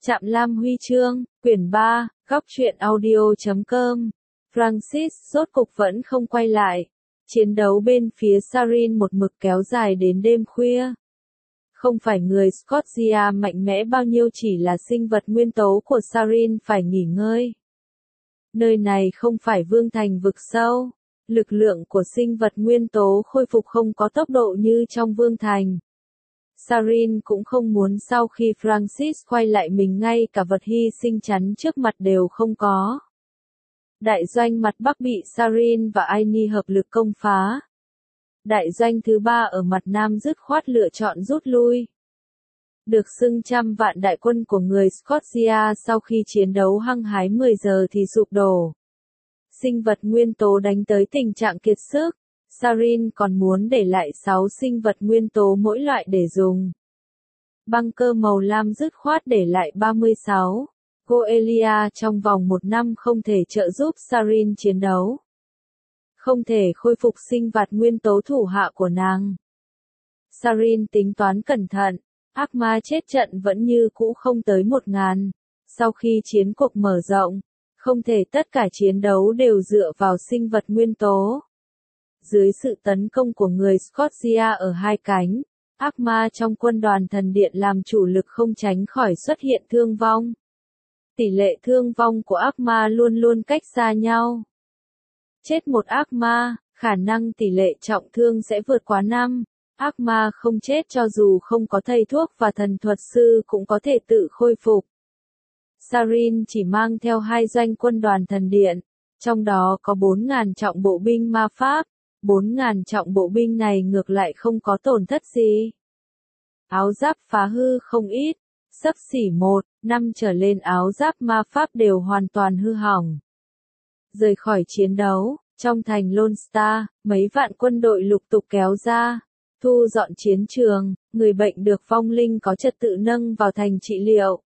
Trạm Lam Huy chương, quyển 3, góc truyện audio.com. Francis rốt cục vẫn không quay lại. Chiến đấu bên phía Sarin một mực kéo dài đến đêm khuya. Không phải người Scotia mạnh mẽ bao nhiêu, chỉ là sinh vật nguyên tố của Sarin phải nghỉ ngơi. Nơi này không phải vương thành vực sâu. Lực lượng của sinh vật nguyên tố khôi phục không có tốc độ như trong vương thành. Sarin cũng không muốn sau khi Francis quay lại mình ngay cả vật hy sinh chắn trước mặt đều không có. Đại doanh mặt Bắc bị Sarin và Aini hợp lực công phá. Đại doanh thứ 3 ở mặt Nam dứt khoát lựa chọn rút lui. Được xưng trăm vạn đại quân của người Scotia sau khi chiến đấu hăng hái 10 giờ thì sụp đổ. Sinh vật nguyên tố đánh tới tình trạng kiệt sức. Sarin còn muốn để lại 6 sinh vật nguyên tố mỗi loại để dùng. Băng cơ màu lam dứt khoát để lại 36. Goelia trong vòng 1 năm không thể trợ giúp Sarin chiến đấu. Không thể khôi phục sinh vật nguyên tố thủ hạ của nàng. Sarin tính toán cẩn thận, ác ma chết trận vẫn như cũ không tới 1000. Sau khi chiến cuộc mở rộng, không thể tất cả chiến đấu đều dựa vào sinh vật nguyên tố. Dưới sự tấn công của người Scotia ở hai cánh, ác ma trong quân đoàn thần điện làm chủ lực không tránh khỏi xuất hiện thương vong. Tỷ lệ thương vong của ác ma luôn luôn cách xa nhau. Chết một ác ma, khả năng tỷ lệ trọng thương sẽ vượt quá 5. Ác ma không chết cho dù không có thầy thuốc và thần thuật sư cũng có thể tự khôi phục. Sarin chỉ mang theo 2 doanh quân đoàn thần điện, trong đó có 4.000 trọng bộ binh ma pháp. 4.000 trọng bộ binh này ngược lại không có tổn thất gì. Áo giáp phá hư không ít, xấp xỉ 1-5 trở lên áo giáp ma pháp đều hoàn toàn hư hỏng. Rời khỏi chiến đấu, trong thành Lone Star, mấy vạn quân đội lục tục kéo ra, thu dọn chiến trường, người bệnh được vong linh có trật tự nâng vào thành trị liệu.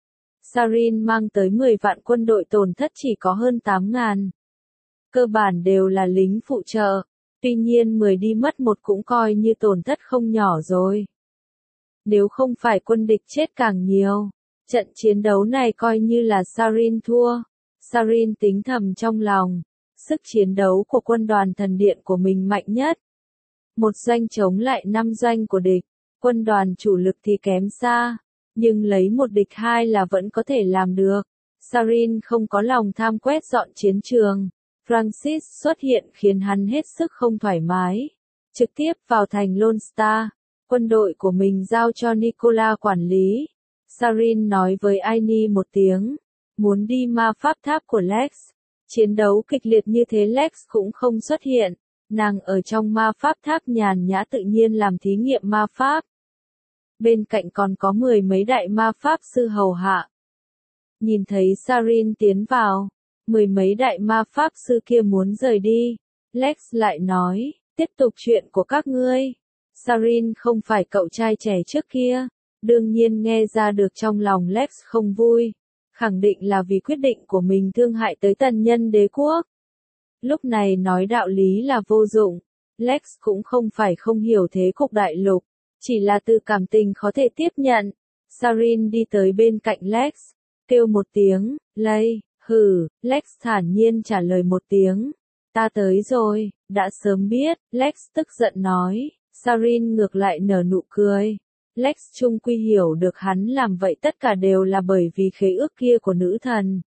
Sarin mang tới 10 vạn quân đội tổn thất chỉ có hơn 8.000. Cơ bản đều là lính phụ trợ. Tuy nhiên 10 đi mất 1 cũng coi như tổn thất không nhỏ rồi. Nếu không phải quân địch chết càng nhiều, trận chiến đấu này coi như là Sarin thua. Sarin tính thầm trong lòng, sức chiến đấu của quân đoàn thần điện của mình mạnh nhất. 1 doanh chống lại 5 doanh của địch, quân đoàn chủ lực thì kém xa, nhưng lấy 1 địch 2 là vẫn có thể làm được. Sarin không có lòng tham quét dọn chiến trường. Francis xuất hiện khiến hắn hết sức không thoải mái. Trực tiếp vào thành Lone Star, quân đội của mình giao cho Nicola quản lý. Sarin nói với Aini một tiếng, muốn đi ma pháp tháp của Lex. Chiến đấu kịch liệt như thế Lex cũng không xuất hiện, nàng ở trong ma pháp tháp nhàn nhã tự nhiên làm thí nghiệm ma pháp. Bên cạnh còn có 10 mấy đại ma pháp sư hầu hạ. Nhìn thấy Sarin tiến vào, 10 mấy đại ma pháp sư kia muốn rời đi. Lex lại nói, tiếp tục chuyện của các ngươi. Sarin không phải cậu trai trẻ trước kia, đương nhiên nghe ra được trong lòng Lex không vui, khẳng định là vì quyết định của mình thương hại tới tần nhân đế quốc. Lúc này nói đạo lý là vô dụng, Lex cũng không phải không hiểu thế cục đại lục, chỉ là từ cảm tình khó thể tiếp nhận. Sarin đi tới bên cạnh Lex, kêu một tiếng, lây. Hừ, Lex thản nhiên trả lời một tiếng. Ta tới rồi, đã sớm biết, Lex tức giận nói. Sarin ngược lại nở nụ cười. Lex chung quy hiểu được hắn làm vậy tất cả đều là bởi vì khế ước kia của nữ thần.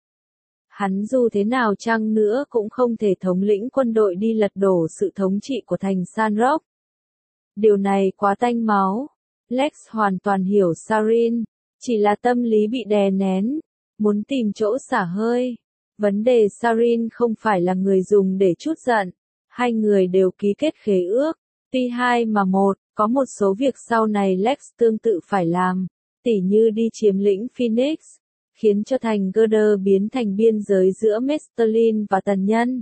Hắn dù thế nào chăng nữa cũng không thể thống lĩnh quân đội đi lật đổ sự thống trị của thành Sandrock. Điều này quá tanh máu. Lex hoàn toàn hiểu Sarin, chỉ là tâm lý bị đè nén. Muốn tìm chỗ xả hơi. Vấn đề Sarin không phải là người dùng để trút giận. 2 người đều ký kết khế ước. Tuy 2 mà 1, có một số việc sau này Lex tương tự phải làm. Tỉ như đi chiếm lĩnh Phoenix. Khiến cho thành Girder biến thành biên giới giữa Mestelin và Tần Nhân.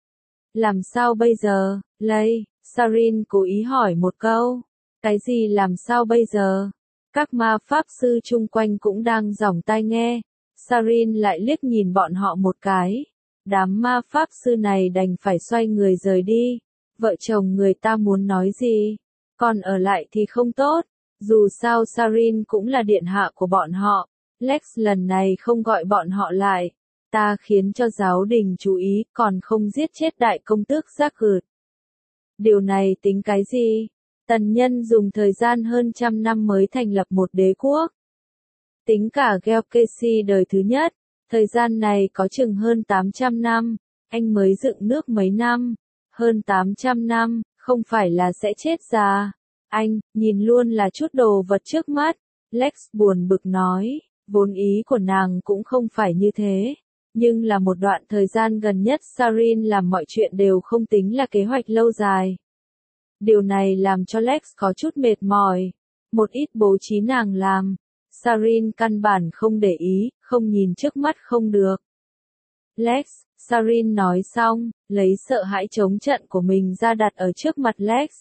Làm sao bây giờ, Lây? Sarin cố ý hỏi một câu. Cái gì làm sao bây giờ? Các ma pháp sư chung quanh cũng đang giỏng tai nghe. Sarin lại liếc nhìn bọn họ một cái. Đám ma pháp sư này đành phải xoay người rời đi. Vợ chồng người ta muốn nói gì? Còn ở lại thì không tốt. Dù sao Sarin cũng là điện hạ của bọn họ. Lex lần này không gọi bọn họ lại. Ta khiến cho giáo đình chú ý, còn không giết chết đại công tước Jagged. Điều này tính cái gì? Tần nhân dùng thời gian hơn trăm năm mới thành lập một đế quốc. Tính cả Gelkesi đời thứ nhất, thời gian này có chừng hơn 800 năm, anh mới dựng nước mấy năm, hơn 800 năm, không phải là sẽ chết già. Anh, nhìn luôn là chút đồ vật trước mắt, Lex buồn bực nói, vốn ý của nàng cũng không phải như thế. Nhưng là một đoạn thời gian gần nhất Sarin làm mọi chuyện đều không tính là kế hoạch lâu dài. Điều này làm cho Lex có chút mệt mỏi. Một ít bố trí nàng làm. Sarin căn bản không để ý, không nhìn trước mắt không được. Lex, Sarin nói xong, lấy sợ hãi chống trận của mình ra đặt ở trước mặt Lex.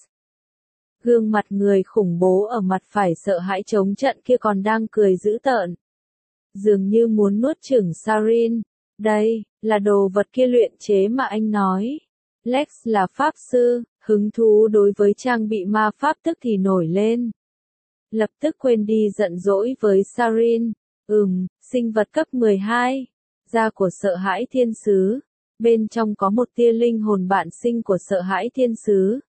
Gương mặt người khủng bố ở mặt phải sợ hãi chống trận kia còn đang cười dữ tợn. Dường như muốn nuốt chửng Sarin. Đây, là đồ vật kia luyện chế mà anh nói. Lex là pháp sư, hứng thú đối với trang bị ma pháp tức thì nổi lên. Lập tức quên đi giận dỗi với Sarin. Sinh vật cấp 12. Da của sợ hãi thiên sứ. Bên trong có một tia linh hồn bạn sinh của sợ hãi thiên sứ.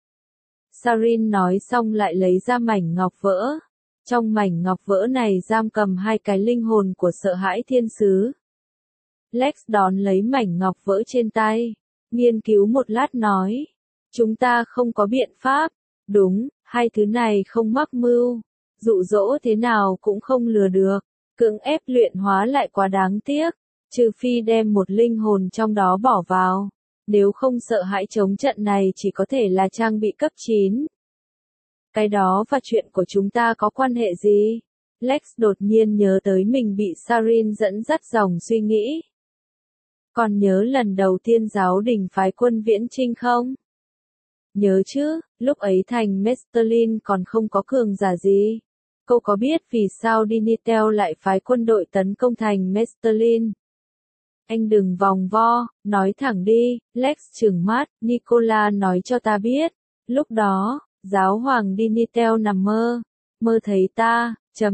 Sarin nói xong lại lấy ra mảnh ngọc vỡ. Trong mảnh ngọc vỡ này giam cầm hai cái linh hồn của sợ hãi thiên sứ. Lex đón lấy mảnh ngọc vỡ trên tay. Nghiên cứu một lát nói. Chúng ta không có biện pháp. Đúng, hai thứ này không mắc mưu. Dụ dỗ thế nào cũng không lừa được. Cưỡng ép luyện hóa lại quá đáng tiếc. Trừ phi đem một linh hồn trong đó bỏ vào. Nếu không sợ hãi chống trận này chỉ có thể là trang bị cấp 9. Cái đó và chuyện của chúng ta có quan hệ gì? Lex đột nhiên nhớ tới mình bị Sarin dẫn dắt dòng suy nghĩ. Còn nhớ lần đầu tiên giáo đình phái quân viễn chinh không? Nhớ chứ, lúc ấy thành Mestelin còn không có cường giả gì. Cô có biết vì sao Dinitel lại phái quân đội tấn công thành Mestelin? Anh đừng vòng vo, nói thẳng đi, Lex trừng mắt, Nicola nói cho ta biết. Lúc đó, giáo hoàng Dinitel nằm mơ. Mơ thấy ta,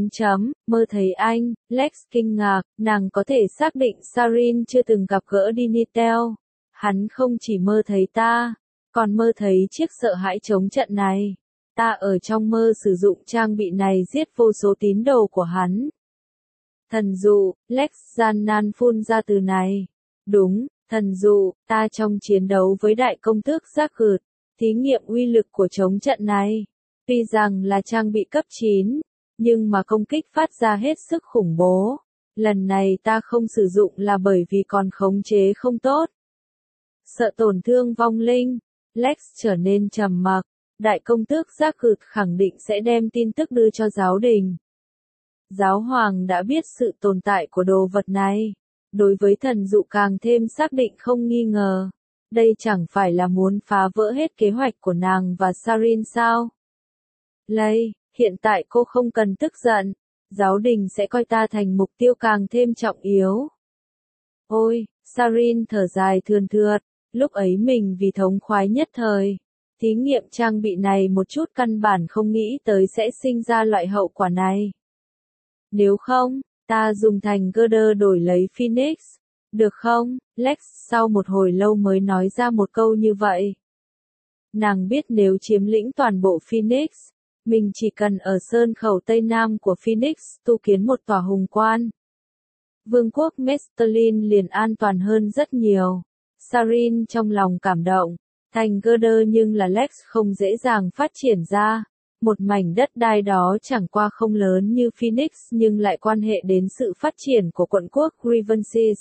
mơ thấy anh, Lex kinh ngạc, nàng có thể xác định Sarin chưa từng gặp gỡ Dinitel. Hắn không chỉ mơ thấy ta, còn mơ thấy chiếc sợ hãi chống trận này. Ta ở trong mơ sử dụng trang bị này giết vô số tín đồ của hắn. Thần dụ, Lex gian nan phun ra từ này. Đúng, thần dụ, ta trong chiến đấu với đại công tước Jagged, thí nghiệm uy lực của chống trận này. Tuy rằng là trang bị cấp 9, nhưng mà công kích phát ra hết sức khủng bố. Lần này ta không sử dụng là bởi vì còn khống chế không tốt. Sợ tổn thương vong linh, Lex trở nên trầm mặc. Đại công tước Jagged khẳng định sẽ đem tin tức đưa cho giáo đình. Giáo hoàng đã biết sự tồn tại của đồ vật này. Đối với thần dụ càng thêm xác định không nghi ngờ. Đây chẳng phải là muốn phá vỡ hết kế hoạch của nàng và Sarin sao? Lây, hiện tại cô không cần tức giận. Giáo đình sẽ coi ta thành mục tiêu càng thêm trọng yếu. Ôi, Sarin thở dài thườn thượt. Lúc ấy mình vì thống khoái nhất thời. Thí nghiệm trang bị này một chút căn bản không nghĩ tới sẽ sinh ra loại hậu quả này. Nếu không, ta dùng thành Girder đổi lấy Phoenix. Được không? Lex sau một hồi lâu mới nói ra một câu như vậy. Nàng biết nếu chiếm lĩnh toàn bộ Phoenix, mình chỉ cần ở sơn khẩu Tây Nam của Phoenix tu kiến một tòa hùng quan. Vương quốc Mestelin liền an toàn hơn rất nhiều. Sarin trong lòng cảm động. Thành Girder nhưng là Lex không dễ dàng phát triển ra. Một mảnh đất đai đó chẳng qua không lớn như Phoenix nhưng lại quan hệ đến sự phát triển của quận quốc Grivensis.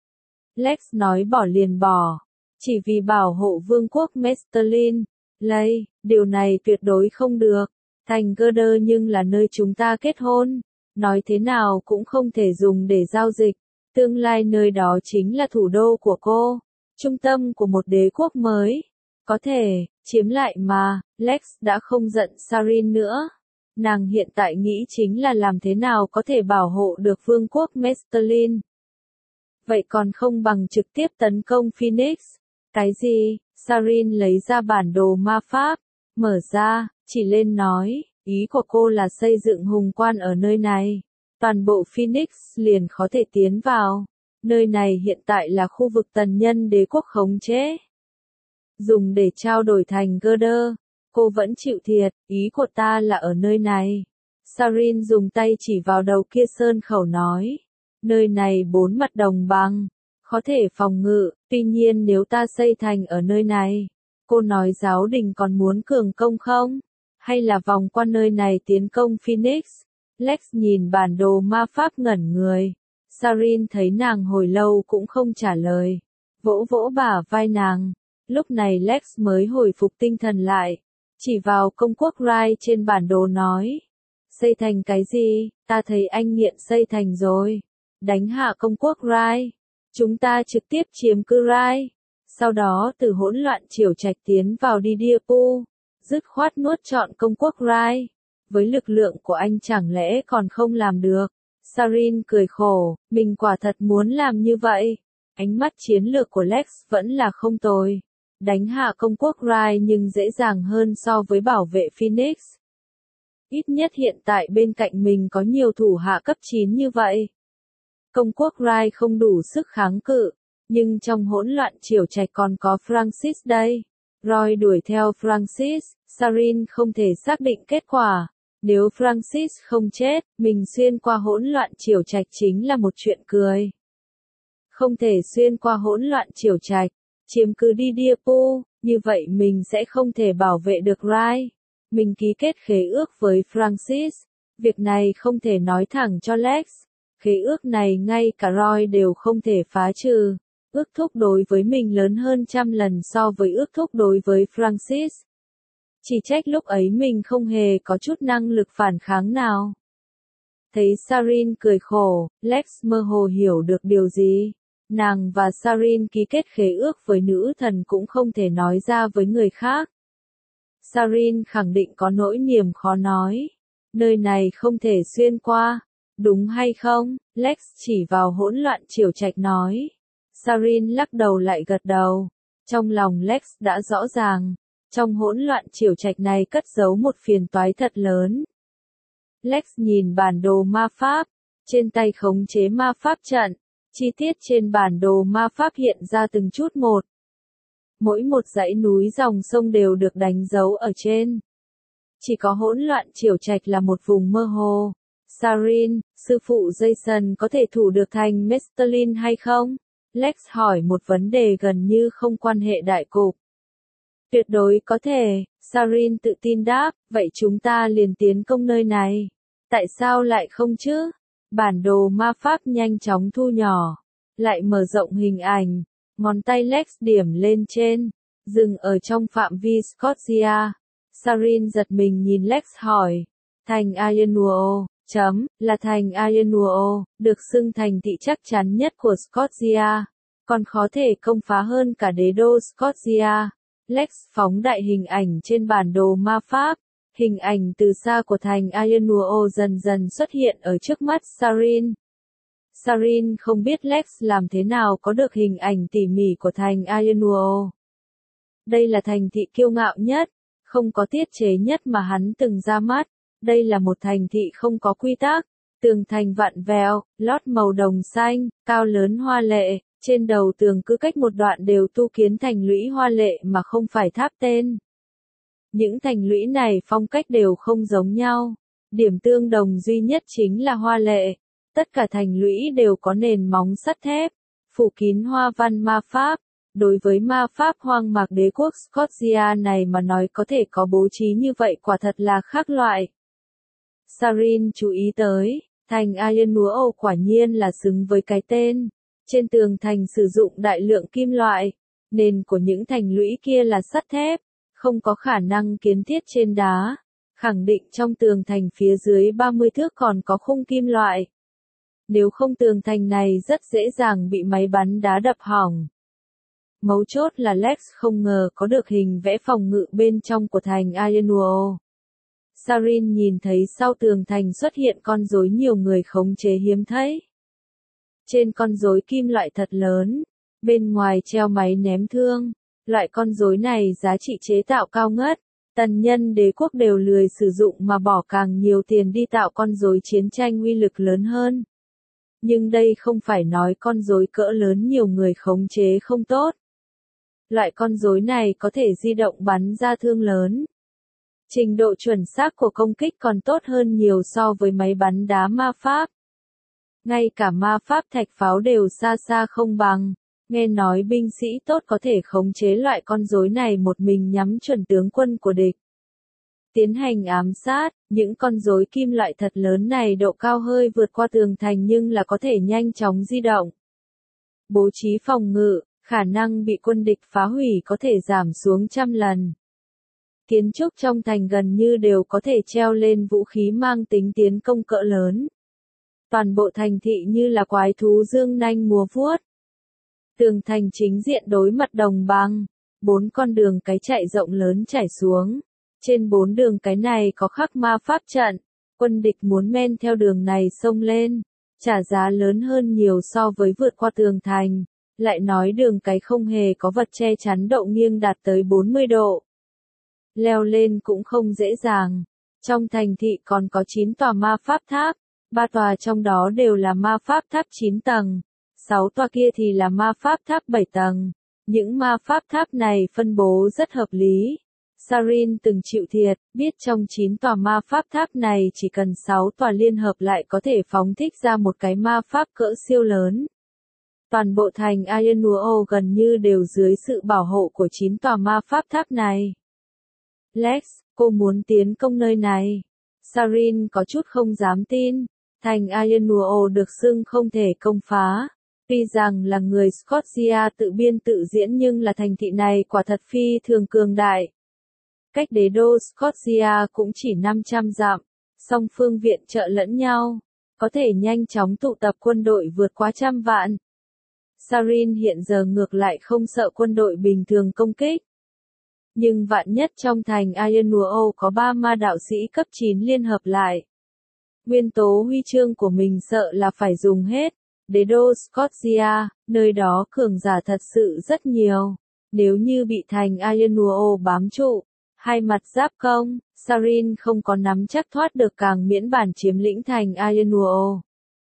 Lex nói bỏ liền bỏ. Chỉ vì bảo hộ vương quốc Mestelin. Lây, điều này tuyệt đối không được. Thành Girder nhưng là nơi chúng ta kết hôn. Nói thế nào cũng không thể dùng để giao dịch. Tương lai nơi đó chính là thủ đô của cô. Trung tâm của một đế quốc mới. Có thể, chiếm lại mà, Lex đã không giận Sarin nữa. Nàng hiện tại nghĩ chính là làm thế nào có thể bảo hộ được vương quốc Mestelin. Vậy còn không bằng trực tiếp tấn công Phoenix. Cái gì? Sarin lấy ra bản đồ ma pháp, mở ra, chỉ lên nói, ý của cô là xây dựng hùng quan ở nơi này. toàn bộ Phoenix liền có thể tiến vào. Nơi này hiện tại là khu vực tần nhân đế quốc khống chế. Dùng để trao đổi thành Girder. Cô vẫn chịu thiệt, ý của ta là ở nơi này. Sarin dùng tay chỉ vào đầu kia sơn khẩu nói. Nơi này 4 mặt đồng bằng. Có thể phòng ngự, tuy nhiên nếu ta xây thành ở nơi này. Cô nói giáo đình còn muốn cường công không? Hay là vòng qua nơi này tiến công Phoenix? Lex nhìn bản đồ ma pháp ngẩn người. Sarin thấy nàng hồi lâu cũng không trả lời. Vỗ vỗ bả vai nàng. Lúc này Lex mới hồi phục tinh thần lại. Chỉ vào công quốc Rai trên bản đồ nói. Xây thành cái gì? Ta thấy anh nghiện xây thành rồi. Đánh hạ công quốc Rai. Chúng ta trực tiếp chiếm cứ Rai. Sau đó từ hỗn loạn triều trạch tiến vào Didiapu. Dứt khoát nuốt trọn công quốc Rai. Với lực lượng của anh chẳng lẽ còn không làm được. Sarin cười khổ, mình quả thật muốn làm như vậy. Ánh mắt chiến lược của Lex vẫn là không tồi. Đánh hạ công quốc Rai nhưng dễ dàng hơn so với bảo vệ Phoenix. Ít nhất hiện tại bên cạnh mình có nhiều thủ hạ cấp 9 như vậy. Công quốc Rai không đủ sức kháng cự, nhưng trong hỗn loạn triều trạch còn có Francis đây. Roy đuổi theo Francis, Sarin không thể xác định kết quả. Nếu Francis không chết, mình xuyên qua hỗn loạn triều trạch chính là một chuyện cười. Không thể xuyên qua hỗn loạn triều trạch, chiếm cứ Didiapu, như vậy mình sẽ không thể bảo vệ được Rai. Mình ký kết khế ước với Francis. Việc này không thể nói thẳng cho Lex. Khế ước này ngay cả Roy đều không thể phá trừ. Ước thúc đối với mình lớn hơn 100 lần so với ước thúc đối với Francis. Chỉ trách lúc ấy mình không hề có chút năng lực phản kháng nào. Thấy Sarin cười khổ, Lex mơ hồ hiểu được điều gì. Nàng và Sarin ký kết khế ước với nữ thần cũng không thể nói ra với người khác. Sarin khẳng định có nỗi niềm khó nói. Nơi này không thể xuyên qua. Đúng hay không? Lex chỉ vào hỗn loạn triều trạch nói. Sarin lắc đầu lại gật đầu. Trong lòng Lex đã rõ ràng. Trong hỗn loạn triều trạch này cất giấu một phiền toái thật lớn. Lex nhìn bản đồ ma pháp. Trên tay khống chế ma pháp trận. Chi tiết trên bản đồ ma pháp hiện ra từng chút một. Mỗi một dãy núi dòng sông đều được đánh dấu ở trên. Chỉ có hỗn loạn triều trạch là một vùng mơ hồ. Sarin, sư phụ Jason có thể thủ được thành Mestelin hay không? Lex hỏi một vấn đề gần như không quan hệ đại cục. Tuyệt đối có thể, Sarin tự tin đáp, vậy chúng ta liền tiến công nơi này. Tại sao lại không chứ? Bản đồ ma pháp nhanh chóng thu nhỏ, lại mở rộng hình ảnh, ngón tay Lex điểm lên trên, dừng ở trong phạm vi Scotia. Sarin giật mình nhìn Lex hỏi, thành Ainuo, là thành Ainuo, được xưng thành thị chắc chắn nhất của Scotia, còn khó thể công phá hơn cả đế đô Scotia. Lex phóng đại hình ảnh trên bản đồ ma pháp. Hình ảnh từ xa của thành Ainuo dần dần xuất hiện ở trước mắt Sarin. Sarin không biết Lex làm thế nào có được hình ảnh tỉ mỉ của thành Ainuo. Đây là thành thị kiêu ngạo nhất, không có tiết chế nhất mà hắn từng ra mắt. Đây là một thành thị không có quy tắc, tường thành vặn vẹo, lót màu đồng xanh, cao lớn hoa lệ, trên đầu tường cứ cách một đoạn đều tu kiến thành lũy hoa lệ mà không phải tháp tên. Những thành lũy này phong cách đều không giống nhau, điểm tương đồng duy nhất chính là hoa lệ. Tất cả thành lũy đều có nền móng sắt thép, phủ kín hoa văn ma pháp. Đối với ma pháp hoang mạc đế quốc Scotia này mà nói có thể có bố trí như vậy quả thật là khác loại. Sarin chú ý tới, thành Ainuo quả nhiên là xứng với cái tên. Trên tường thành sử dụng đại lượng kim loại, nền của những thành lũy kia là sắt thép, không có khả năng kiến thiết trên đá. Khẳng định trong tường thành phía dưới 30 thước còn có khung kim loại. Nếu không tường thành này rất dễ dàng bị máy bắn đá đập hỏng. Mấu chốt là Lex không ngờ có được hình vẽ phòng ngự bên trong của thành Ainuo. Sarin nhìn thấy sau tường thành xuất hiện con rối nhiều người khống chế hiếm thấy. Trên con rối kim loại thật lớn, bên ngoài treo máy ném thương. Loại con rối này giá trị chế tạo cao ngất, Tần nhân đế quốc đều lười sử dụng mà bỏ càng nhiều tiền đi tạo con rối chiến tranh uy lực lớn hơn. Nhưng đây không phải nói con rối cỡ lớn nhiều người khống chế không tốt. Loại con rối này có thể di động bắn ra thương lớn. Trình độ chuẩn xác của công kích còn tốt hơn nhiều so với máy bắn đá ma pháp. Ngay cả ma pháp thạch pháo đều xa xa không bằng. Nghe nói binh sĩ tốt có thể khống chế loại con rối này một mình nhắm chuẩn tướng quân của địch. Tiến hành ám sát, những con rối kim loại thật lớn này độ cao hơi vượt qua tường thành nhưng là có thể nhanh chóng di động. Bố trí phòng ngự, khả năng bị quân địch phá hủy có thể giảm xuống trăm lần. Kiến trúc trong thành gần như đều có thể treo lên vũ khí mang tính tiến công cỡ lớn. Toàn bộ thành thị như là quái thú dương nanh múa vuốt. Tường thành chính diện đối mặt đồng bằng, 4 con đường cái chạy rộng lớn trải xuống. Trên 4 đường cái này có khắc ma pháp trận, quân địch muốn men theo đường này xông lên, trả giá lớn hơn nhiều so với vượt qua tường thành, lại nói đường cái không hề có vật che chắn độ nghiêng đạt tới 40 độ. Leo lên cũng không dễ dàng, trong thành thị còn có 9 tòa ma pháp tháp, 3 tòa trong đó đều là ma pháp tháp 9 tầng, 6 tòa kia thì là ma pháp tháp 7 tầng, những ma pháp tháp này phân bố rất hợp lý. Sarin từng chịu thiệt, biết trong 9 tòa ma pháp tháp này chỉ cần 6 tòa liên hợp lại có thể phóng thích ra một cái ma pháp cỡ siêu lớn. Toàn bộ thành Aenuo gần như đều dưới sự bảo hộ của 9 tòa ma pháp tháp này. Lex, cô muốn tiến công nơi này. Sarin có chút không dám tin, thành Aenuo được xưng không thể công phá. Tuy rằng là người Scotia tự biên tự diễn nhưng là thành thị này quả thật phi thường cường đại. Cách đế đô Scotia cũng chỉ 500 dặm, song phương viện trợ lẫn nhau, có thể nhanh chóng tụ tập quân đội vượt quá 100 vạn. Sarin hiện giờ ngược lại không sợ quân đội bình thường công kích. Nhưng vạn nhất trong thành Aenuo có 3 ma đạo sĩ cấp 9 liên hợp lại. Nguyên tố huy chương của mình sợ là phải dùng hết. Đế đô Scotia, nơi đó cường giả thật sự rất nhiều. Nếu như bị thành Aenuo bám trụ, hai mặt giáp công, Sarin không có nắm chắc thoát được càng miễn bản chiếm lĩnh thành Aenuo.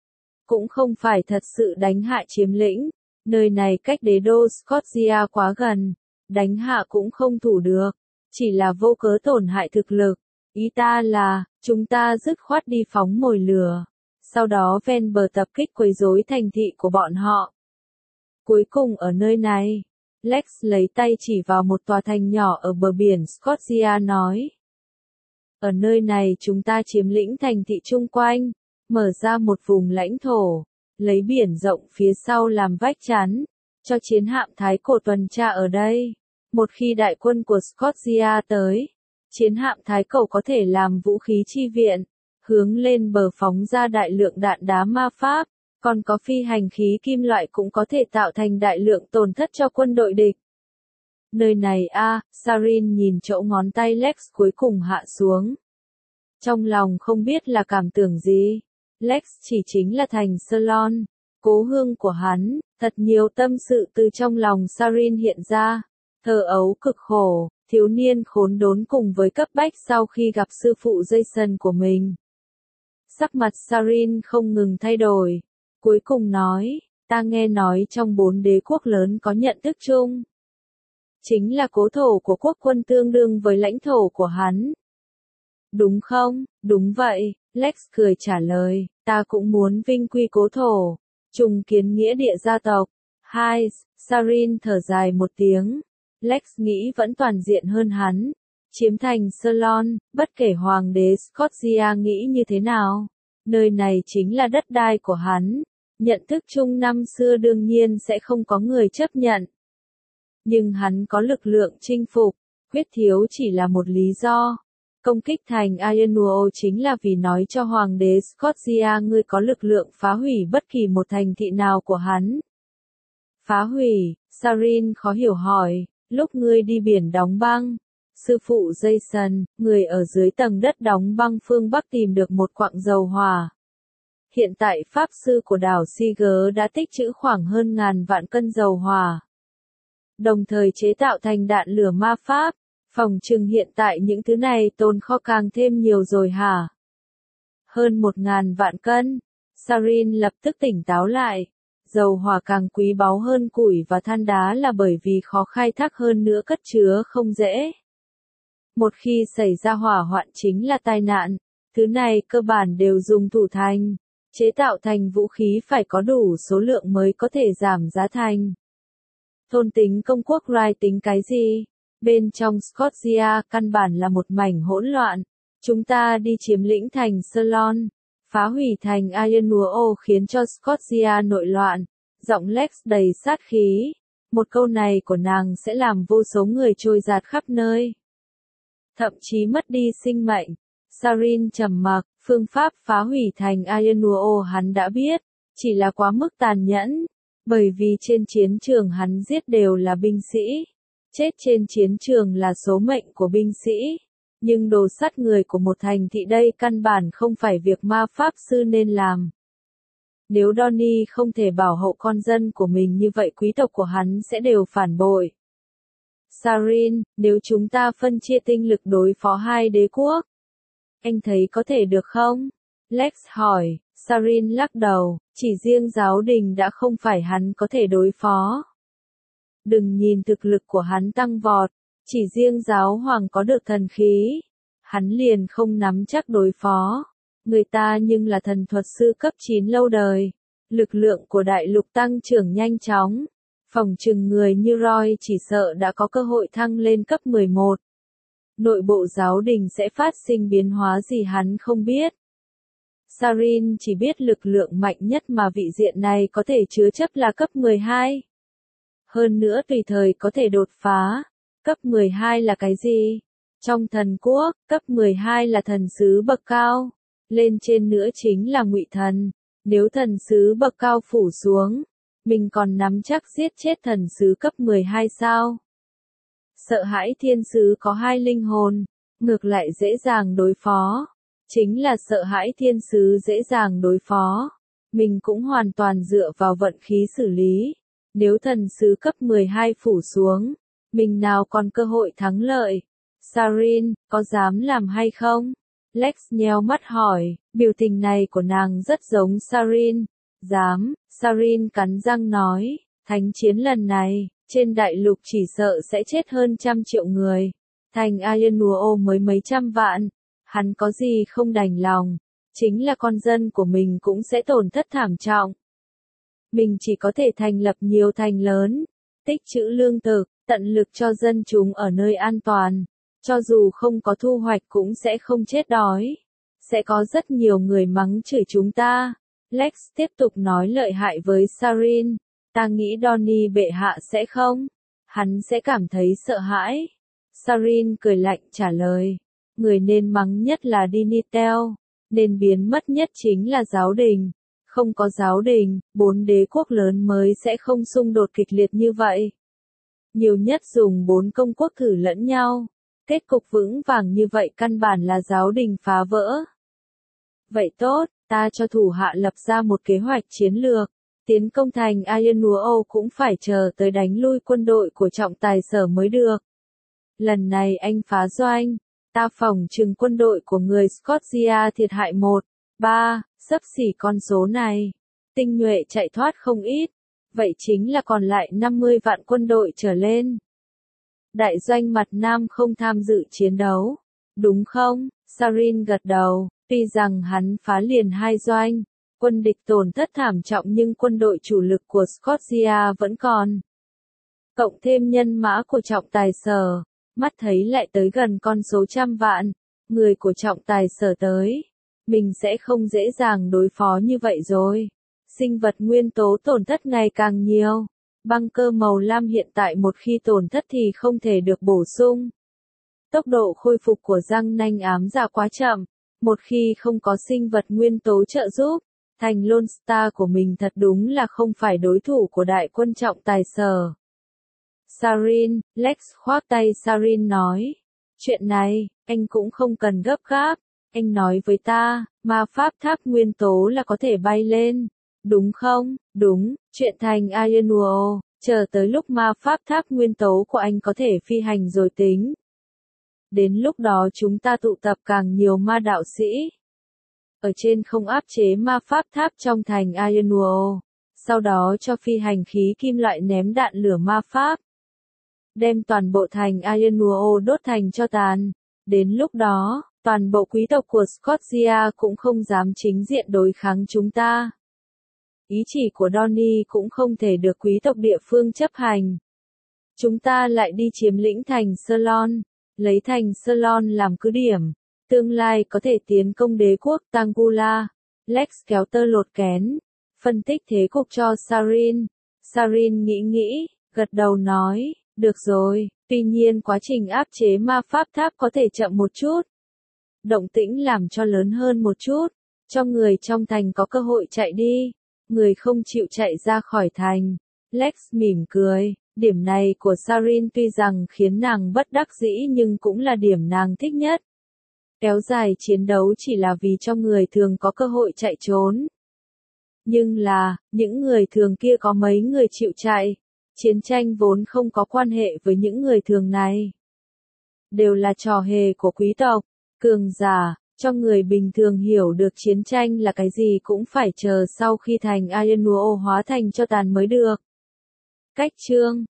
Cũng không phải thật sự đánh hạ chiếm lĩnh, nơi này cách đế đô Scotia quá gần, đánh hạ cũng không thủ được, chỉ là vô cớ tổn hại thực lực. Ý ta là, chúng ta dứt khoát đi phóng mồi lửa, sau đó ven bờ tập kích quấy rối thành thị của bọn họ. Cuối cùng ở nơi này, Lex lấy tay chỉ vào một tòa thành nhỏ ở bờ biển Scotia nói. Ở nơi này chúng ta chiếm lĩnh thành thị chung quanh, mở ra một vùng lãnh thổ, lấy biển rộng phía sau làm vách chắn, cho chiến hạm thái cổ tuần tra ở đây. Một khi đại quân của Scotia tới, chiến hạm thái cổ có thể làm vũ khí chi viện, hướng lên bờ phóng ra đại lượng đạn đá ma pháp, còn có phi hành khí kim loại cũng có thể tạo thành đại lượng tổn thất cho quân đội địch. Nơi này Sarin nhìn chỗ ngón tay Lex cuối cùng hạ xuống. Trong lòng không biết là cảm tưởng gì. Lex chỉ chính là thành Salon, cố hương của hắn, thật nhiều tâm sự từ trong lòng Sarin hiện ra. Thơ ấu cực khổ, thiếu niên khốn đốn cùng với cấp bách sau khi gặp sư phụ Jason của mình. Sắc mặt Sarin không ngừng thay đổi. Cuối cùng nói, ta nghe nói trong 4 đế quốc lớn có nhận thức chung. Chính là cố thổ của quốc quân tương đương với lãnh thổ của hắn. Đúng không? Đúng vậy, Lex cười trả lời, ta cũng muốn vinh quy cố thổ, trùng kiến nghĩa địa gia tộc. Sarin thở dài một tiếng. Lex nghĩ vẫn toàn diện hơn hắn. Chiếm thành Salon, bất kể hoàng đế Scotia nghĩ như thế nào. Nơi này chính là đất đai của hắn. Nhận thức chung năm xưa đương nhiên sẽ không có người chấp nhận. Nhưng hắn có lực lượng chinh phục, khuyết thiếu chỉ là một lý do. Công kích thành Aenuo chính là vì nói cho hoàng đế Scotia ngươi có lực lượng phá hủy bất kỳ một thành thị nào của hắn. Phá hủy, Sarin khó hiểu hỏi, lúc ngươi đi biển đóng băng. Sư phụ Jason, người ở dưới tầng đất đóng băng phương Bắc tìm được một quặng dầu hỏa. Hiện tại pháp sư của đảo Siger đã tích trữ khoảng hơn 1000 vạn cân dầu hỏa. Đồng thời chế tạo thành đạn lửa ma pháp. Phỏng chừng hiện tại những thứ này tồn kho càng thêm nhiều rồi hả? Hơn 1.000 vạn cân. Sarin lập tức tỉnh táo lại. Dầu hỏa càng quý báu hơn củi và than đá là bởi vì khó khai thác hơn nữa, cất chứa không dễ. Một khi xảy ra hỏa hoạn chính là tai nạn. Thứ này cơ bản đều dùng thủ thành. Chế tạo thành vũ khí phải có đủ số lượng mới có thể giảm giá thành. Thôn tính công quốc Wright tính cái gì? Bên trong Scotia căn bản là một mảnh hỗn loạn. Chúng ta đi chiếm lĩnh thành Ceylon, phá hủy thành Ironwood khiến cho Scotia nội loạn. Giọng Lex đầy sát khí. Một câu này của nàng sẽ làm vô số người trôi dạt khắp nơi. Thậm chí mất đi sinh mệnh. Sarin trầm mặc, phương pháp phá hủy thành Ironwood hắn đã biết, chỉ là quá mức tàn nhẫn. Bởi vì trên chiến trường hắn giết đều là binh sĩ. Chết trên chiến trường là số mệnh của binh sĩ. Nhưng đồ sát người của một thành thị đây căn bản không phải việc ma pháp sư nên làm. Nếu Donnie không thể bảo hộ con dân của mình như vậy quý tộc của hắn sẽ đều phản bội. Sarin, nếu chúng ta phân chia tinh lực đối phó hai đế quốc, anh thấy có thể được không? Lex hỏi. Sarin lắc đầu, chỉ riêng giáo đình đã không phải hắn có thể đối phó. Đừng nhìn thực lực của hắn tăng vọt, chỉ riêng giáo hoàng có được thần khí, hắn liền không nắm chắc đối phó. Người ta nhưng là thần thuật sư cấp 9 lâu đời, lực lượng của đại lục tăng trưởng nhanh chóng. Phỏng chừng người như Roy chỉ sợ đã có cơ hội thăng lên cấp 11. Nội bộ giáo đình sẽ phát sinh biến hóa gì hắn không biết. Sarin chỉ biết lực lượng mạnh nhất mà vị diện này có thể chứa chấp là cấp 12. Hơn nữa tùy thời có thể đột phá. Cấp 12 là cái gì? Trong thần quốc, cấp 12 là thần sứ bậc cao. Lên trên nữa chính là ngụy thần. Nếu thần sứ bậc cao phủ xuống, mình còn nắm chắc giết chết thần sứ cấp 12 sao? Sợ hãi thiên sứ có hai linh hồn, ngược lại dễ dàng đối phó. Chính là sợ hãi thiên sứ dễ dàng đối phó. Mình cũng hoàn toàn dựa vào vận khí xử lý. Nếu thần sứ cấp 12 phủ xuống, mình nào còn cơ hội thắng lợi. Sarin, có dám làm hay không? Lex nheo mắt hỏi, biểu tình này của nàng rất giống Sarin. Dám, Sarin cắn răng nói, thánh chiến lần này, trên đại lục chỉ sợ sẽ chết hơn 100 triệu người. Thành Ironwood mới mấy trăm vạn. Hắn có gì không đành lòng, chính là con dân của mình cũng sẽ tổn thất thảm trọng. Mình chỉ có thể thành lập nhiều thành lớn, tích trữ lương thực, tận lực cho dân chúng ở nơi an toàn. Cho dù không có thu hoạch cũng sẽ không chết đói. Sẽ có rất nhiều người mắng chửi chúng ta. Lex tiếp tục nói lợi hại với Sarin. Ta nghĩ Donnie bệ hạ sẽ không. Hắn sẽ cảm thấy sợ hãi. Sarin cười lạnh trả lời. Người nên mắng nhất là Dinitel. Nên biến mất nhất chính là giáo đình. Không có giáo đình, 4 đế quốc lớn mới sẽ không xung đột kịch liệt như vậy. Nhiều nhất dùng 4 công quốc thử lẫn nhau. Kết cục vững vàng như vậy căn bản là giáo đình phá vỡ. Vậy tốt, ta cho thủ hạ lập ra một kế hoạch chiến lược. Tiến công thành Ironwood cũng phải chờ tới đánh lui quân đội của trọng tài sở mới được. Lần này anh phá doanh. Ta phỏng chừng quân đội của người Scotia thiệt hại 1/3, xấp xỉ con số này. Tinh nhuệ chạy thoát không ít. Vậy chính là còn lại 50 vạn quân đội trở lên. Đại doanh mặt Nam không tham dự chiến đấu. Đúng không? Sarin gật đầu. Tuy rằng hắn phá liền 2 doanh, quân địch tổn thất thảm trọng nhưng quân đội chủ lực của Scotia vẫn còn. Cộng thêm nhân mã của trọng tài sở. Mắt thấy lại tới gần con số 100 vạn, người của trọng tài sở tới. Mình sẽ không dễ dàng đối phó như vậy rồi. Sinh vật nguyên tố tổn thất ngày càng nhiều. Băng cơ màu lam hiện tại một khi tổn thất thì không thể được bổ sung. Tốc độ khôi phục của răng nanh ám dạ quá chậm. Một khi không có sinh vật nguyên tố trợ giúp, thành Lone Star của mình thật đúng là không phải đối thủ của đại quân trọng tài sở. Sarin, Lex khoác tay Sarin nói. Chuyện này, anh cũng không cần gấp gáp. Anh nói với ta, ma pháp tháp nguyên tố là có thể bay lên. Đúng không? Đúng, chuyện thành Ironwood, chờ tới lúc ma pháp tháp nguyên tố của anh có thể phi hành rồi tính. Đến lúc đó chúng ta tụ tập càng nhiều ma đạo sĩ. Ở trên không áp chế ma pháp tháp trong thành Ironworld. Sau đó cho phi hành khí kim loại ném đạn lửa ma pháp. Đem toàn bộ thành Ironworld đốt thành tro tàn. Đến lúc đó, toàn bộ quý tộc của Scotia cũng không dám chính diện đối kháng chúng ta. Ý chỉ của Donnie cũng không thể được quý tộc địa phương chấp hành. Chúng ta lại đi chiếm lĩnh thành Ceylon, lấy thành Ceylon làm cứ điểm. Tương lai có thể tiến công đế quốc Tangula. Lex kéo tơ lột kén. Phân tích thế cục cho Sarin. Sarin nghĩ, gật đầu nói, được rồi, tuy nhiên quá trình áp chế ma pháp tháp có thể chậm một chút. Động tĩnh làm cho lớn hơn một chút, cho người trong thành có cơ hội chạy đi, người không chịu chạy ra khỏi thành. Lex mỉm cười, điểm này của Sarin tuy rằng khiến nàng bất đắc dĩ nhưng cũng là điểm nàng thích nhất. Kéo dài chiến đấu chỉ là vì cho người thường có cơ hội chạy trốn. Nhưng là, những người thường kia có mấy người chịu chạy. Chiến tranh vốn không có quan hệ với những người thường này. Đều là trò hề của quý tộc, cường giả, cho người bình thường hiểu được chiến tranh là cái gì cũng phải chờ sau khi thành Ironworld hóa thành tro tàn mới được. Cách chương